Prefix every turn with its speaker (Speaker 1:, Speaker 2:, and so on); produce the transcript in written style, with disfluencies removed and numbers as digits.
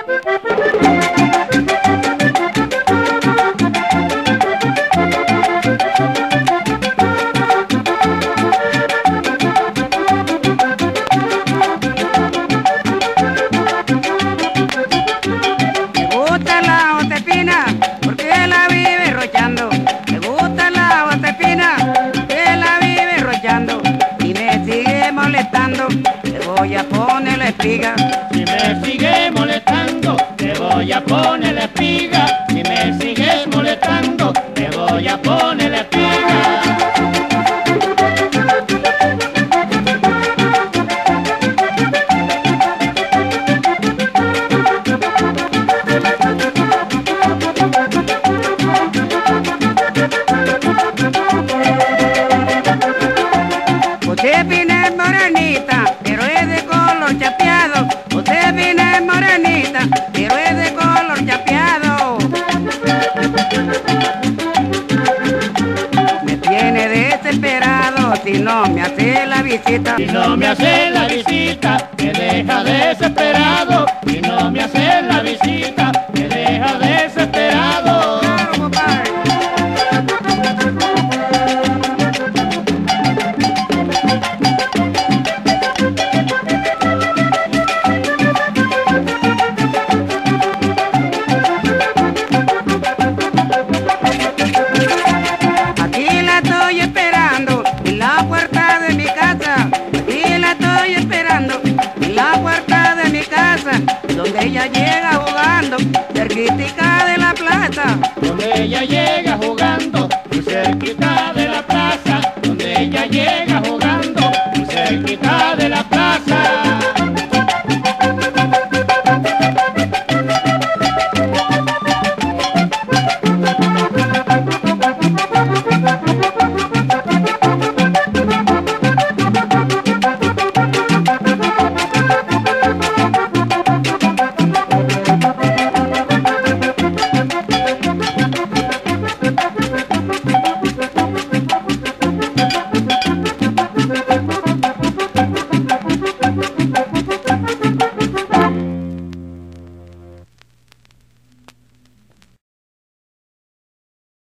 Speaker 1: Te voy a poner la espiga.
Speaker 2: Si me sigues molestando, te voy a poner la espiga. Si me sigues molestando, te voy a poner la espiga.
Speaker 1: Usted viene morenita, pero es de color chapeado. Usted viene morenita, pero es de color chapeado. Me tiene desesperado si no me hace la visita.
Speaker 2: Si no me hace la visita, me deja desesperado. Si no me hace la visita, me deja desesperado.
Speaker 1: Claro, compadre. Aquí la estoy esperando en la puerta de mi casa. Aquí la estoy esperando en la puerta de mi casa, donde ella llega jugando cerquita de la plaza.
Speaker 2: Donde ella llega jugando